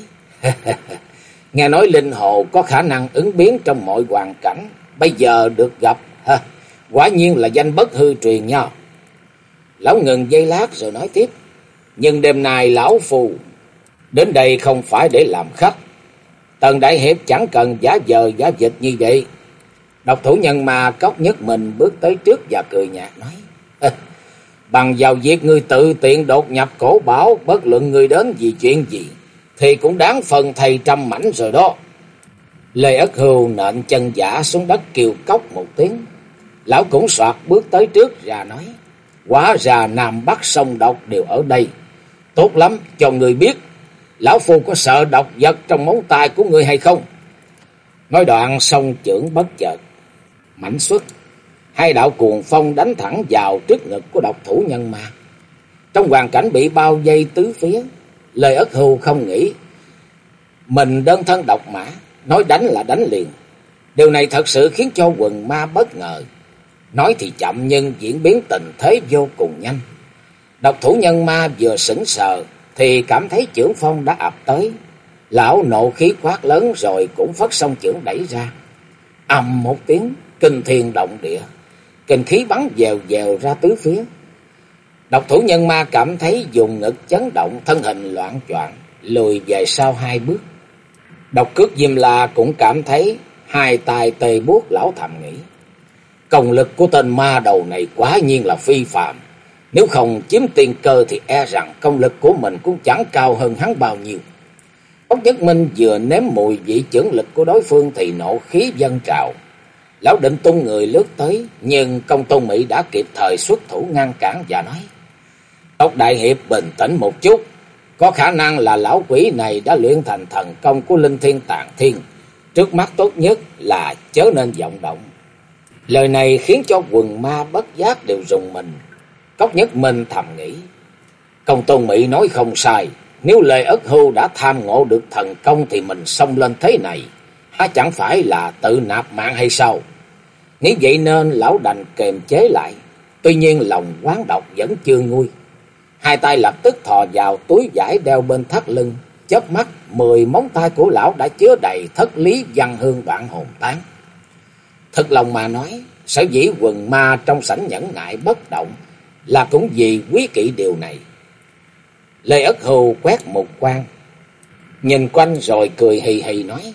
nghe nói linh hồ có khả năng ứng biến trong mọi hoàn cảnh, bây giờ được gặp, quả nhiên là danh bất hư truyền nha. Lão ngừng giây lát rồi nói tiếp: nhưng đêm nay lão phù đến đây không phải để làm khách. Tần đại hiệp chẳng cần giả vờ giả vịt như vậy. Độc thủ nhân ma Cốc Nhất mình bước tới trước và cười nhạt nói: bằng vào việc ngươi tự tiện đột nhập cổ bảo, bất luận ngươi đến vì chuyện gì thì cũng đáng phần thầy trăm mảnh rồi đó. Lê Ất Hưu nện chân giả xuống đất kêu cốc một tiếng. Lão cũng soạt bước tới trước ra nói: hóa ra Nam Bắc sông độc đều ở đây. Tốt lắm, cho người biết lão phu có sợ độc vật trong móng tay của ngươi hay không? Nói đoạn song chưởng bất chợt mãnh xuất, hai đạo cuồng phong đánh thẳng vào trước ngực của độc thủ nhân ma. Trong hoàn cảnh bị bao vây tứ phía, Lê Ất Hưu không nghĩ mình đơn thân độc mã, nói đánh là đánh liền. Điều này thật sự khiến cho quần ma bất ngờ. Nói thì chậm nhưng diễn biến tình thế vô cùng nhanh. Độc thủ nhân ma vừa sững sờ thì cảm thấy chưởng phong đã ập tới. Lão nộ khí quát lớn rồi cũng phất song chưởng đẩy ra. Ầm một tiếng, kinh thiên động địa, kinh khí bắn dèo dèo ra tứ phía. Độc thủ nhân ma cảm thấy vùng ngực chấn động, thân hình loạng choạng lùi về sau hai bước. Độc cước Diêm La cũng cảm thấy hai tay tê buốt. Lão thầm nghĩ: công lực của tên ma đầu này quá nhiên là phi phàm. Nếu không chiếm tiên cơ thì e rằng công lực của mình cũng chẳng cao hơn hắn bao nhiêu. Cốc Nhất Minh vừa nếm mùi vị chưởng lực của đối phương thì nộ khí dâng trào. Lão định tung người lướt tới, nhưng Công Tôn Mỹ đã kịp thời xuất thủ ngăn cản và nói: Cốc đại hiệp bình tĩnh một chút. Có khả năng là lão quỷ này đã luyện thành thần công của linh thiên tàng thiên. Trước mắt tốt nhất là chớ nên vọng động. Lời này khiến cho quần ma bất giác đều rùng mình. Cốc Nhất Minh thầm nghĩ: Công Tôn Mỹ nói không sai. Nếu Lê Ất Hưu đã tham ngộ được thần công thì mình xông lên thế này, há chẳng phải là tự nạp mạng hay sao? Nếu vậy nên lão đành kềm chế lại. Tuy nhiên lòng oán độc vẫn chưa nguôi. Hai tay lập tức thò vào túi vải đeo bên thắt lưng. Chớp mắt 10 móng tay của lão đã chứa đầy thất lý văn hương đoạn hồn tán. Thật lòng mà nói, sở dĩ quần ma trong sảnh nhẫn nại bất động là cũng vì quý kỵ điều này. Lê Ất Hưu quét một quan, nhìn quanh rồi cười hì hì nói: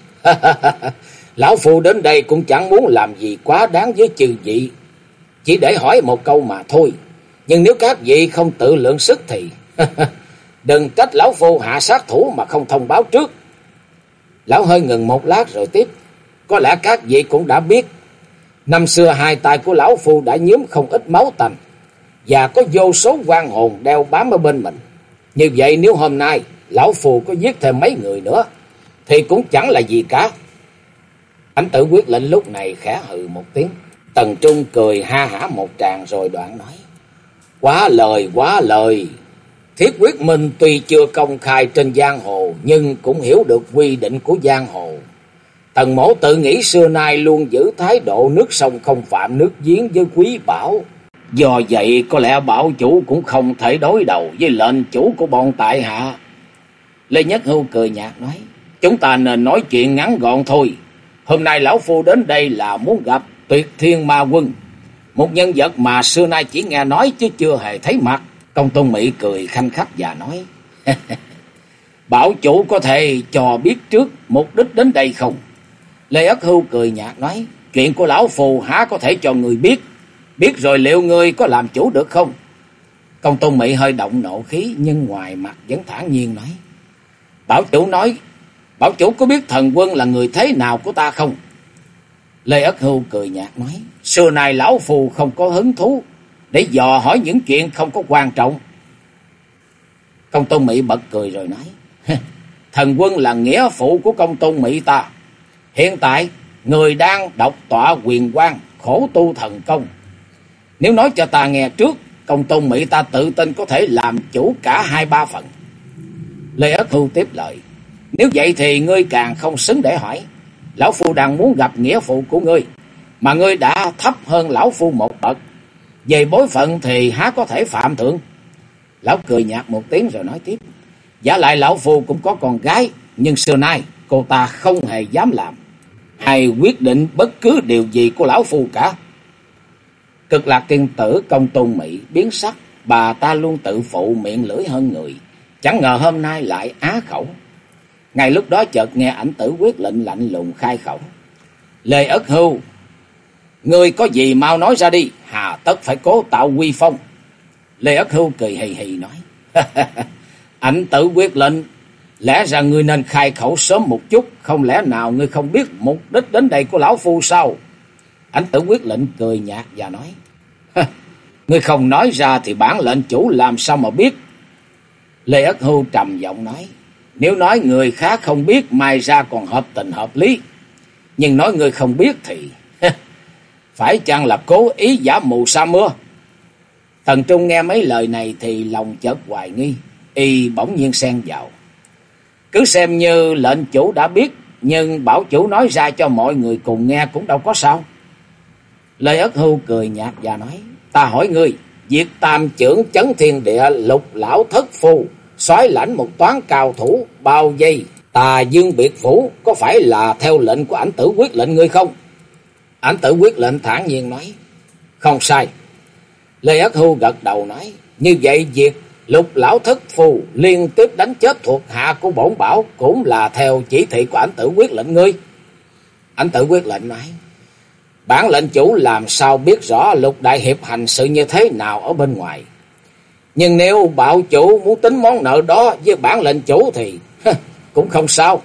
Lão phu đến đây cũng chẳng muốn làm gì quá đáng với chư vị, chỉ để hỏi một câu mà thôi. Nhưng nếu các vị không tự lượng sức thì đừng trách lão phu hạ sát thủ mà không thông báo trước. Lão hơi ngừng một lát rồi tiếp: Có lẽ các vị cũng đã biết, năm xưa hai tay của lão phu đã nhuốm không ít máu tanh, và có vô số oan hồn đeo bám ở bên mình. Như vậy nếu hôm nay lão phu có giết thêm mấy người nữa thì cũng chẳng là gì cả. Ảnh Tử quyết lệnh lúc này khẽ hừ một tiếng. Tần Trung cười ha hả một tràng rồi đoạn nói: Quá lời, quá lời. Thiết Quyết Minh tuy chưa công khai trên giang hồ, nhưng cũng hiểu được quy định của giang hồ. Tần mỗ tự nghĩ xưa nay luôn giữ thái độ nước sông không phạm nước giếng với Quý Bảo. Do vậy có lẽ Bảo chủ cũng không thể đối đầu với lệnh chủ của bọn tại hạ. Lê Nhất Hưu cười nhạt nói, chúng ta nên nói chuyện ngắn gọn thôi. Hôm nay lão phu đến đây là muốn gặp Tuyệt Thiên Ma Quân, một nhân vật mà xưa nay chỉ nghe nói chứ chưa hề thấy mặt. Công Tôn Mỹ cười khanh khách và nói, Bảo chủ có thể cho biết trước mục đích đến đây không? Lê Ất Hưu cười nhạt nói, chuyện của lão phù há có thể cho người biết, biết rồi liệu người có làm chủ được không? Công Tôn Mỹ hơi động nộ khí nhưng ngoài mặt vẫn thản nhiên nói, Bảo chủ có biết thần quân là người thế nào của ta không? Lê Ất Hưu cười nhạt nói, xưa nay lão phù không có hứng thú để dò hỏi những chuyện không có quan trọng. Công Tôn Mỹ bật cười rồi nói, thần quân là nghĩa phụ của Công Tôn Mỹ ta. Hiện tại người đang độc tọa quyền quang, khổ tu thần công. Nếu nói cho ta nghe trước, Công Tôn Mỹ ta tự tin có thể làm chủ cả 2-3 phần. Lê Ất Hưu tiếp lời, nếu vậy thì ngươi càng không xứng để hỏi. Lão phu đang muốn gặp nghĩa phụ của ngươi, mà ngươi đã thấp hơn lão phu một bậc. Về bối phận thì há có thể phạm thượng. Lão cười nhạt một tiếng rồi nói tiếp, giả lại lão phu cũng có con gái, nhưng xưa nay cô ta không hề dám làm hay quyết định bất cứ điều gì của lão phu cả. Cực Lạc tiên tử Công Tôn Mỹ biến sắc, bà ta luôn tự phụ miệng lưỡi hơn người, chẳng ngờ hôm nay lại á khẩu. Ngay lúc đó chợt nghe Ảnh Tử Quyết lệnh lạnh lùng khai khẩu, Lê Ất Hưu, ngươi có gì mau nói ra đi, hà tất phải cố tạo uy phong. Lê Ất Hưu cười hì hì nói, Ảnh Tử Quyết lệnh, lẽ ra ngươi nên khai khẩu sớm một chút, không lẽ nào ngươi không biết mục đích đến đây của lão phu sao? Ảnh Tử Quyết lệnh cười nhạt và nói, ngươi không nói ra thì bản lệnh chủ làm sao mà biết? Lê Ất Hưu trầm giọng nói, nếu nói người khác không biết mai ra còn hợp tình hợp lý, nhưng nói ngươi không biết thì phải chăng là cố ý giả mù sa mưa? Thần Trung nghe mấy lời này thì lòng chợt hoài nghi, y bỗng nhiên xen vào, cứ xem như lệnh chủ đã biết, nhưng bảo chủ nói ra cho mọi người cùng nghe cũng đâu có sao. Lê Ất Hưu cười nhạt và nói, ta hỏi ngươi, việc tam trưởng chấn thiên địa Lục lão thất phu soái lãnh một toán cao thủ bao vây Tà Dương biệt phủ có phải là theo lệnh của Ảnh Tử Quyết lệnh ngươi không? Ảnh Tử Quyết lệnh thản nhiên nói, không sai. Lê Ất Hưu gật đầu nói, như vậy việc Lục lão thất phu liên tiếp đánh chết thuộc hạ của bổn bảo cũng là theo chỉ thị của Ảnh Tử Quyết lệnh ngươi. Ảnh Tử Quyết lệnh nói, bản lệnh chủ làm sao biết rõ Lục đại hiệp hành sự như thế nào ở bên ngoài. Nhưng nếu bảo chủ muốn tính món nợ đó với bản lệnh chủ thì cũng không sao.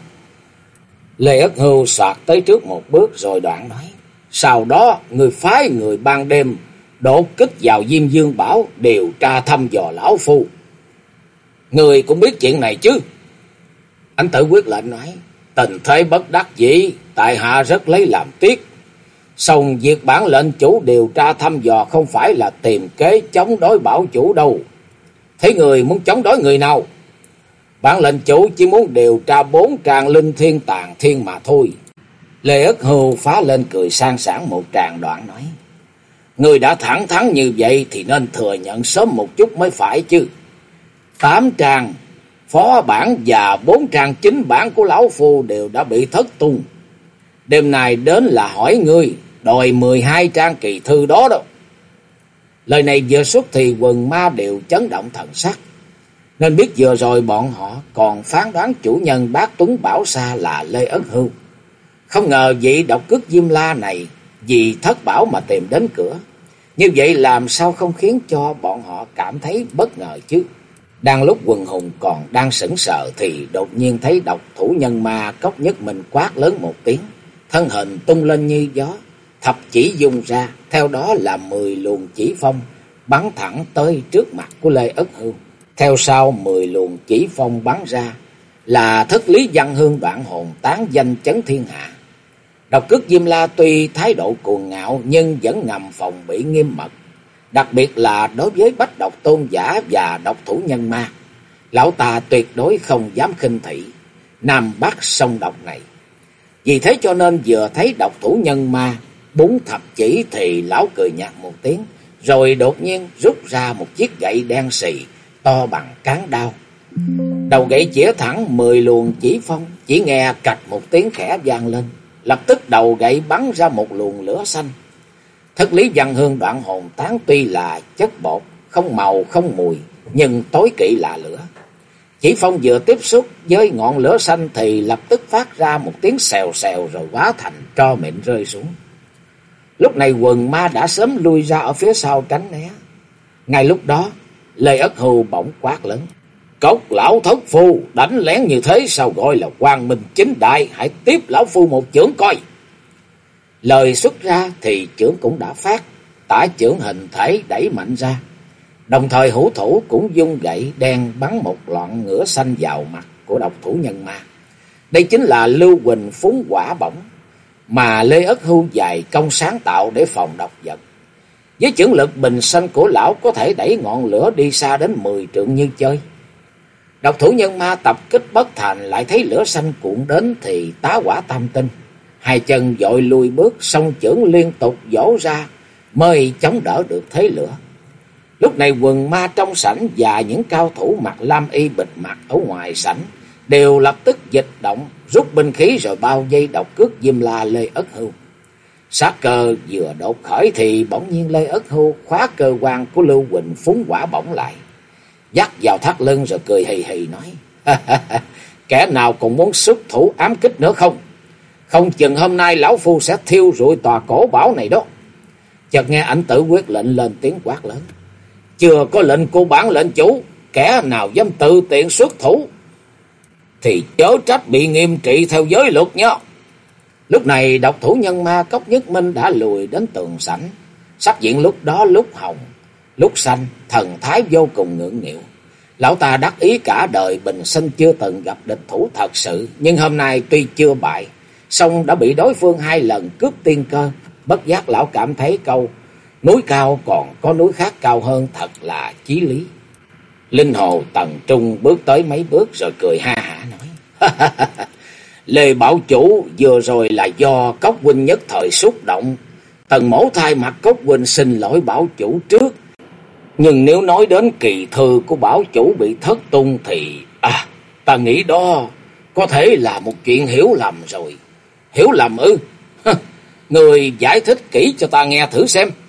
Lê Ất Hưu soạt tới trước một bước rồi đoạn nói, sau đó người phái người ban đêm đột kích vào Diêm Dương Bảo điều tra thăm dò lão phu. Người cũng biết chuyện này chứ? Ảnh Tử Quyết lệnh nói, tình thế bất đắc dĩ, tại hạ rất lấy làm tiếc. Song việc bản lệnh chủ điều tra thăm dò không phải là tìm kế chống đối bảo chủ đâu. Thế người muốn chống đối người nào? Bản lệnh chủ chỉ muốn điều tra 4 tràng linh thiên tàng thiên mà thôi. Lê Ất Hưu phá lên cười sang sảng một tràng đoạn nói, người đã thẳng thắn như vậy thì nên thừa nhận sớm một chút mới phải chứ. 8 tràng phó bản và 4 tràng chính bản của lão phu đều đã bị thất tung. Đêm nay đến là hỏi ngươi đòi 12 trang kỳ thư đó đâu. Lời này vừa xuất thì quần ma đều chấn động thần sắc, nên biết vừa rồi bọn họ còn phán đoán chủ nhân Bát Tuấn Bảo Sa là Lê Ất Hưu. Không ngờ vị độc cước Diêm La này vì thất bảo mà tìm đến cửa. Như vậy làm sao không khiến cho bọn họ cảm thấy bất ngờ chứ? Đang lúc quần hùng còn đang sững sờ thì đột nhiên thấy độc thủ nhân ma Cốc Nhất Minh quát lớn một tiếng, thân hình tung lên như gió, thập chỉ dung ra, theo đó là 10 luồng chỉ phong bắn thẳng tới trước mặt của Lê Ất Hưu. Theo sau 10 luồng chỉ phong bắn ra là Thất Lý Văn Hương đoạn hồn tán danh chấn thiên hạ. Độc cước Diêm La tuy thái độ cuồng ngạo nhưng vẫn ngầm phòng bị nghiêm mật, đặc biệt là đối với Bách Độc Tôn giả và độc thủ nhân ma, lão ta tuyệt đối không dám khinh thị Nam Bắc song độc này. Vì thế cho nên vừa thấy độc thủ nhân ma búng thập chỉ thì lão cười nhạt một tiếng, rồi đột nhiên rút ra một chiếc gậy đen xì to bằng cán đao. Đầu gậy chĩa thẳng 10 luồng chỉ phong, chỉ nghe cạch một tiếng khẽ vang lên, lập tức đầu gậy bắn ra một luồng lửa xanh. Thất lý văn hương đoạn hồn tán tuy là chất bột, không màu không mùi, nhưng tối kỵ là lửa. Chỉ phong vừa tiếp xúc với ngọn lửa xanh thì lập tức phát ra một tiếng xèo xèo rồi hóa thành tro mịn rơi xuống. Lúc này quần ma đã sớm lui ra ở phía sau tránh né. Ngay lúc đó, Lê Ất Hưu bỗng quát lớn: Cốc lão thất phu, đánh lén như thế sao gọi là quang minh chính đại, hãy tiếp lão phu một chưởng coi. Lời xuất ra thì chưởng cũng đã phát, tả chưởng hình thể đẩy mạnh ra. Đồng thời hữu thủ cũng dung gậy đen bắn một loạn ngửa xanh vào mặt của độc thủ nhân ma. Đây chính là Lưu Huỳnh phúng quả bổng mà Lê Ất Hưu dày công sáng tạo để phòng độc vật. Với chưởng lực bình sinh của lão có thể đẩy ngọn lửa đi xa đến 10 trượng như chơi. Độc thủ nhân ma tập kích bất thành, lại thấy lửa xanh cuộn đến thì tá hỏa tam tinh. Hai chân vội lùi bước, song chưởng liên tục vỗ ra mới chống đỡ được thế lửa. Lúc này quần ma trong sảnh và những cao thủ mặc lam y bịt mặt ở ngoài sảnh đều lập tức dịch động, rút binh khí rồi bao vây độc cước Diêm La Lê Ất Hưu. Sát cơ vừa đột khởi thì bỗng nhiên Lê Ất Hưu khóa cơ quan của Lưu Huỳnh phúng quả bổng lại, dắt vào thắt lưng rồi cười hì hì nói: Kẻ nào còn muốn xuất thủ ám kích nữa không? Không chừng hôm nay lão phu sẽ thiêu rụi tòa cổ bảo này đó. Chợt nghe Ảnh Tử quyết lệnh lên tiếng quát lớn: Chưa có lệnh của bản lệnh chủ, kẻ nào dám tự tiện xuất thủ thì chớ trách bị nghiêm trị theo giới luật nhé. Lúc này độc thủ nhân ma Cốc Nhất Minh đã lùi đến tường sảnh, sắc diện lúc đó lúc hồng lúc xanh, thần thái vô cùng ngưỡng nghịu. Lão ta đắc ý cả đời bình sinh chưa từng gặp địch thủ thật sự, nhưng hôm nay tuy chưa bại, song đã bị đối phương 2 lần cướp tiên cơ. Bất giác lão cảm thấy câu núi cao còn có núi khác cao hơn thật là chí lý. Linh Hồ Tần Trung bước tới mấy bước rồi cười ha hả nói: Lê bảo chủ, vừa rồi là do Cốc huynh nhất thời xúc động, Tần mẫu thay mặt Cốc huynh xin lỗi bảo chủ trước. Nhưng nếu nói đến kỳ thư của bảo chủ bị thất tung thì ta nghĩ đó có thể là một chuyện hiểu lầm rồi. Hiểu lầm ư? Người giải thích kỹ cho ta nghe thử xem.